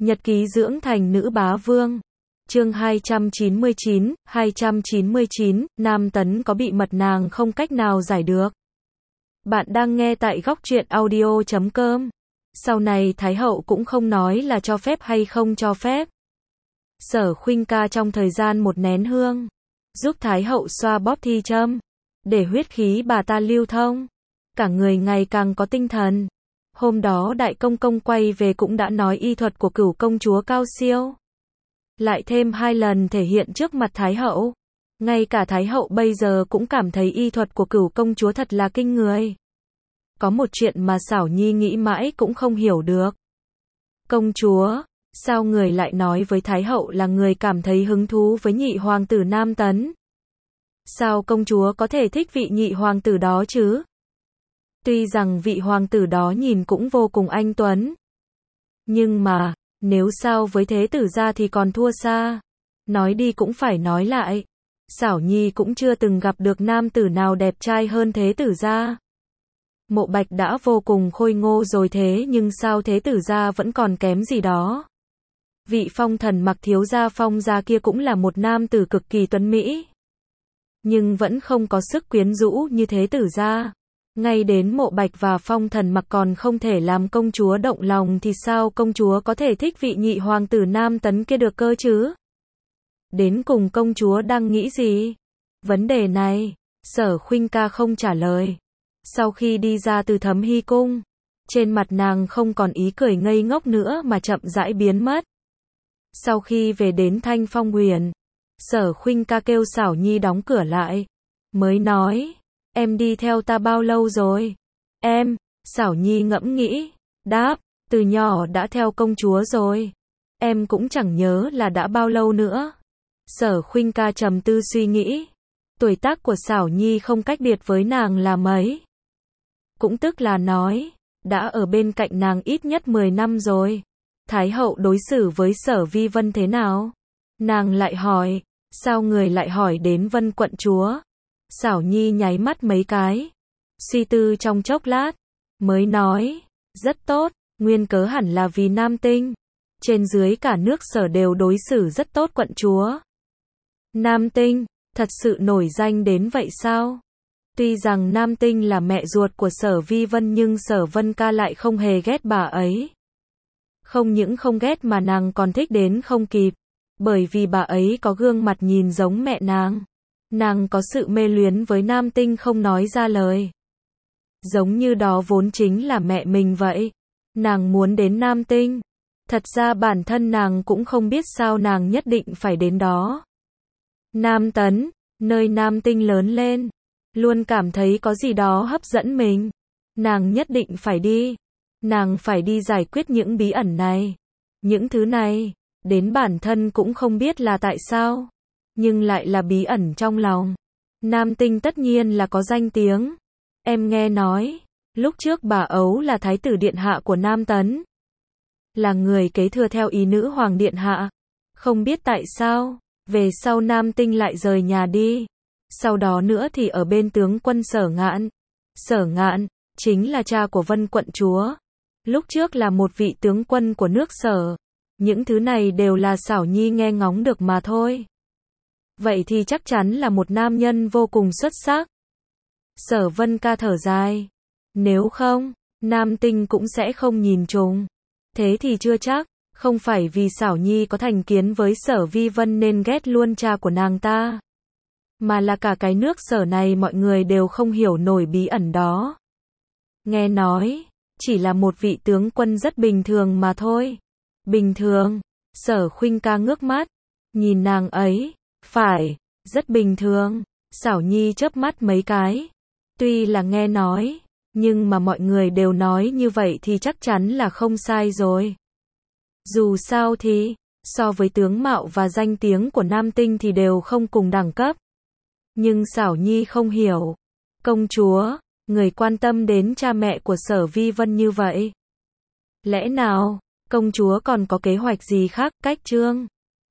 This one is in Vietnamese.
Nhật ký dưỡng thành nữ bá vương. Chương 299, Nam Tấn có bị mật nàng không cách nào giải được. Bạn đang nghe tại góc truyện audio.com. Sau này Thái hậu cũng không nói là cho phép hay không cho phép. Sở Khuynh ca trong thời gian một nén hương, giúp Thái hậu xoa bóp thi châm, để huyết khí bà ta lưu thông. Cả người ngày càng có tinh thần. Hôm đó đại công công quay về cũng đã nói y thuật của Cửu công chúa cao siêu. Lại thêm 2 lần thể hiện trước mặt Thái hậu. Ngay cả Thái hậu bây giờ cũng cảm thấy y thuật của Cửu công chúa thật là kinh người. Có một chuyện mà Xảo Nhi nghĩ mãi cũng không hiểu được. Công chúa, sao người lại nói với Thái hậu là người cảm thấy hứng thú với nhị hoàng tử Nam Tấn? Sao công chúa có thể thích vị nhị hoàng tử đó chứ? Tuy rằng vị hoàng tử đó nhìn cũng vô cùng anh tuấn. Nhưng mà, nếu so với thế tử gia thì còn thua xa. Nói đi cũng phải nói lại. Xảo Nhi cũng chưa từng gặp được nam tử nào đẹp trai hơn thế tử gia. Mộ Bạch đã vô cùng khôi ngô rồi thế nhưng sao thế tử gia vẫn còn kém gì đó. Vị Phong Thần Mặc thiếu gia Phong gia kia cũng là một nam tử cực kỳ tuấn mỹ. Nhưng vẫn không có sức quyến rũ như thế tử gia. Ngay đến Mộ Bạch và Phong Thần Mặc còn không thể làm công chúa động lòng thì sao công chúa có thể thích vị nhị hoàng tử Nam Tấn kia được cơ chứ? Đến cùng công chúa đang nghĩ gì? Vấn đề này, Sở Khuynh ca không trả lời. Sau khi đi ra từ Thấm Hy cung, trên mặt nàng không còn ý cười ngây ngốc nữa mà chậm rãi biến mất. Sau khi về đến Thanh Phong Huyền, Sở Khuynh ca kêu Xảo Nhi đóng cửa lại, mới nói, em đi theo ta bao lâu rồi? Em, Xảo Nhi ngẫm nghĩ, đáp, từ nhỏ đã theo công chúa rồi. Em cũng chẳng nhớ là đã bao lâu nữa. Sở Khuynh ca trầm tư suy nghĩ, tuổi tác của Xảo Nhi không cách biệt với nàng là mấy. Cũng tức là nói, đã ở bên cạnh nàng ít nhất 10 năm rồi. Thái hậu đối xử với Sở Vi Vân thế nào? Nàng lại hỏi, sao người lại hỏi đến Vân quận chúa? Xảo Nhi nháy mắt mấy cái, suy tư trong chốc lát, mới nói, rất tốt, nguyên cớ hẳn là vì Nam Tinh. Trên dưới cả nước Sở đều đối xử rất tốt quận chúa. Nam Tinh, thật sự nổi danh đến vậy sao? Tuy rằng Nam Tinh là mẹ ruột của Sở Vi Vân nhưng Sở Vân ca lại không hề ghét bà ấy. Không những không ghét mà nàng còn thích đến không kịp, bởi vì bà ấy có gương mặt nhìn giống mẹ nàng. Nàng có sự mê luyến với Nam Tinh không nói ra lời. Giống như đó vốn chính là mẹ mình vậy. Nàng muốn đến Nam Tinh. Thật ra bản thân nàng cũng không biết sao nàng nhất định phải đến đó. Nam Tấn, nơi Nam Tinh lớn lên, luôn cảm thấy có gì đó hấp dẫn mình. Nàng nhất định phải đi. Nàng phải đi giải quyết những bí ẩn này. Những thứ này, đến bản thân cũng không biết là tại sao. Nhưng lại là bí ẩn trong lòng. Nam Tinh tất nhiên là có danh tiếng. Em nghe nói, lúc trước bà Ấu là thái tử điện hạ của Nam Tấn. Là người kế thừa theo ý nữ hoàng điện hạ. Không biết tại sao, về sau Nam Tinh lại rời nhà đi. Sau đó nữa thì ở bên tướng quân Sở Ngạn. Sở Ngạn, chính là cha của Vân quận chúa. Lúc trước là một vị tướng quân của nước Sở. Những thứ này đều là Xảo Nhi nghe ngóng được mà thôi. Vậy thì chắc chắn là một nam nhân vô cùng xuất sắc. Sở Vân ca thở dài. Nếu không, Nam Tinh cũng sẽ không nhìn trùng. Thế thì chưa chắc, không phải vì Xảo Nhi có thành kiến với Sở Vi Vân nên ghét luôn cha của nàng ta. Mà là cả cái nước Sở này mọi người đều không hiểu nổi bí ẩn đó. Nghe nói, chỉ là một vị tướng quân rất bình thường mà thôi. Bình thường, Sở Khuynh ca ngước mắt, nhìn nàng ấy. Phải, rất bình thường. Xảo Nhi chớp mắt mấy cái. Tuy là nghe nói, nhưng mà mọi người đều nói như vậy thì chắc chắn là không sai rồi. Dù sao thì, so với tướng mạo và danh tiếng của Nam Tinh thì đều không cùng đẳng cấp. Nhưng Xảo Nhi không hiểu. Công chúa, người quan tâm đến cha mẹ của Sở Vi Vân như vậy. Lẽ nào, công chúa còn có kế hoạch gì khác, cách chương?